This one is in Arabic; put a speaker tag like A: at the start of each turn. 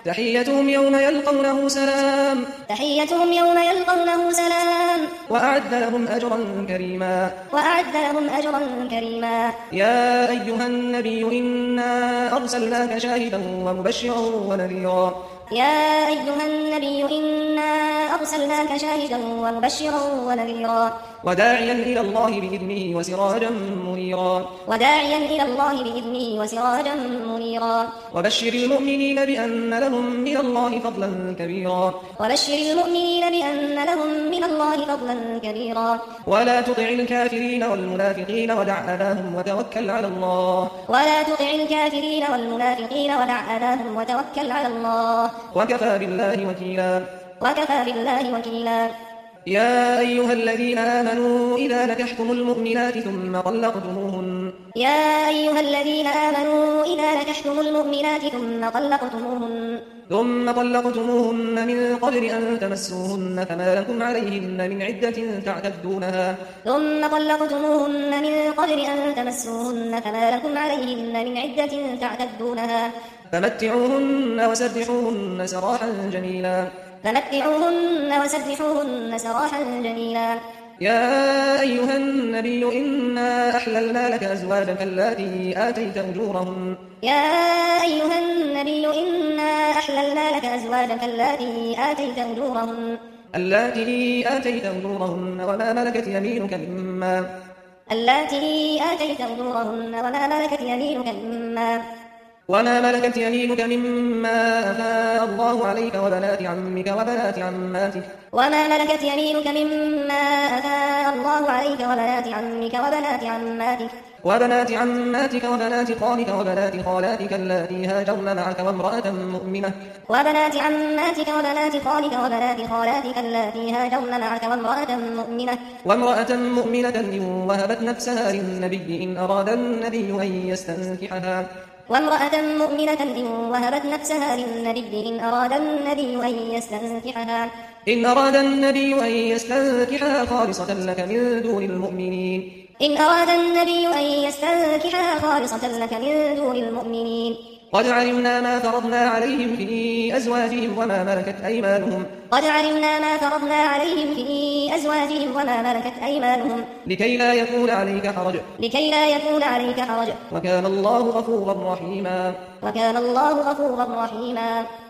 A: تحيتهم يوم يلقونه سلام
B: تحيتهم يوم يلقونه سلام
A: وأعد لهم أجرا كريما
B: وأعد لهم أجرا كريما
A: يا أيها النبي إنا أرسلناك شاهدا ومبشرا ونذيرا
B: يا أيها النبي إنا أرسلناك شاهدا ومبشرا ونذيرا
A: وداعيا إلى الله بإذنه وسراجا منيرا
B: وداعيا إلى الله بإذنه وسراجا منيرا
A: وبشر المؤمنين بأن لهم من الله فضلا كبيرا
B: وبشر المؤمنين بأن لهم من الله فضلا كبيرا
A: ولا تطع الكافرين والمنافقين ودع أذاهم وتوكل على الله
B: ولا تطع الكافرين والمنافقين ودع أذاهم وتوكل على الله
A: وكفى بالله وكيلا
B: وكفى بالله وكيلا
A: يا أيها الذين آمنوا إذا نكحتم المؤمنات
B: يا أيها الذين آمنوا إذا نكحتم المؤمنات
A: ثم طلقتموهن من قبل أن تمسوهن فما لكم عليهن من عدة تعتدونها فمتعوهن وسرحوهن سراحا جميلا يا أيها النبي إنا أحللنا لك أزواجك اللاتي آتيت أجورهن وما ملكت يمينك مما أفاء الله عليك وبنات عمك وبنات عماتك وبنات خالك وبنات خالاتك اللاتي هاجرن معك وامرأة مؤمنة إن وهبت نفسها للنبي إن أراد النبي أن يستنكحها خالصة لك من دون المؤمنين قد علمنا ما فرضنا عليهم في أزواجهم وما ملكت أيمانهم لكي لا يكون عليك حرج وكان الله غفورا رحيما